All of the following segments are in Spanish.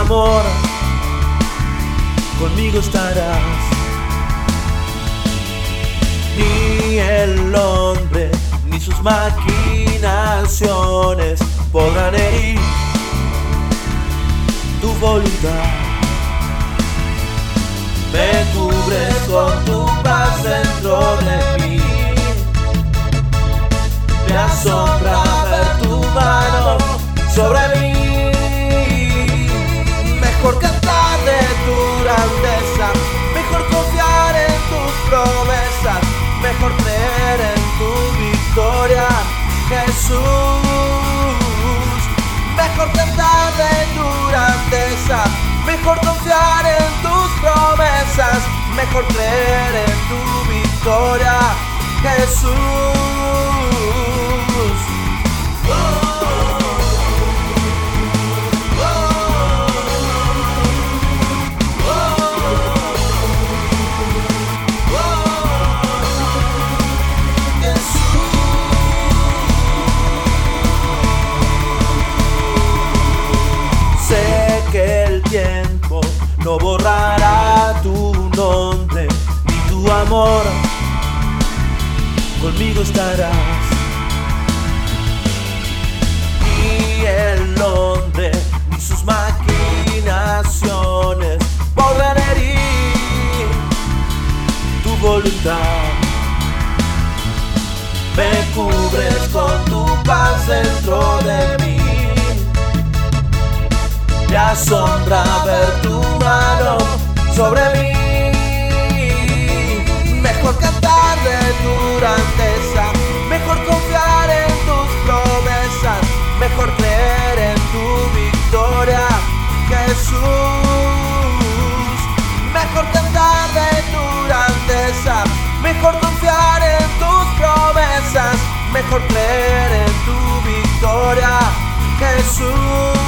amor conmigo estarás. Ni el hombre ni sus maquinaciones podrán herir tu voluntad. Me cubres con tu paz dentro de mí. Me asombra ver tu mano sobre mí. Mejor cantar de tu grandeza, mejor confiar en tus promesas, mejor creer en tu victoria, Jesús. Mejor cantar de tu grandeza, mejor confiar en tus promesas, mejor creer en tu victoria, Jesús. Tiempo no borrará tu nombre ni tu amor, conmigo estarás. Ni el hombre ni sus maquinaciones podrán herir tu voluntad. Me cubres con tu paz dentro de mí. Me asombra ver tu mano sobre mí. Mejor cantar de tu grandeza, mejor confiar en tus promesas, mejor creer en tu victoria, Jesús. Mejor cantar de tu grandeza, mejor confiar en tus promesas, mejor creer en tu victoria, Jesús.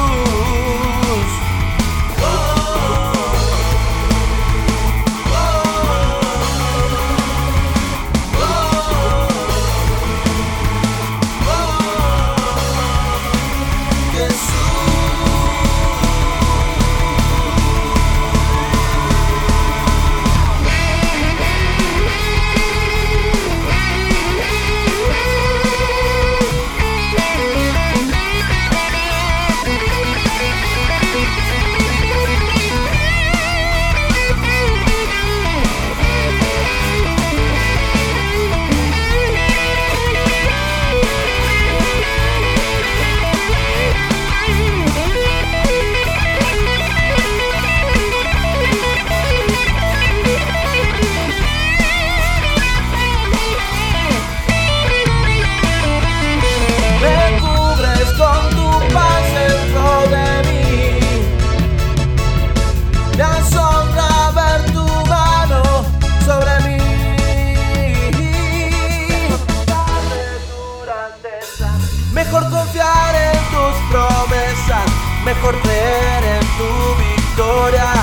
Mejor confiar en tus promesas, mejor creer en tu victoria,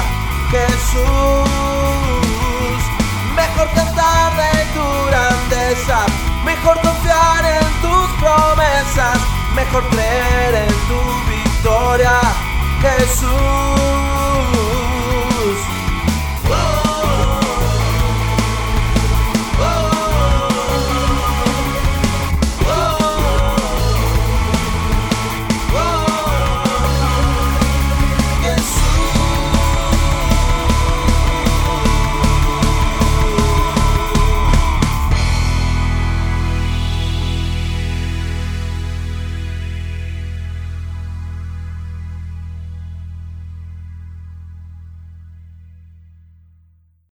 Jesús. Mejor cantar de tu grandeza, mejor confiar en tus promesas, mejor creer en tu victoria, Jesús.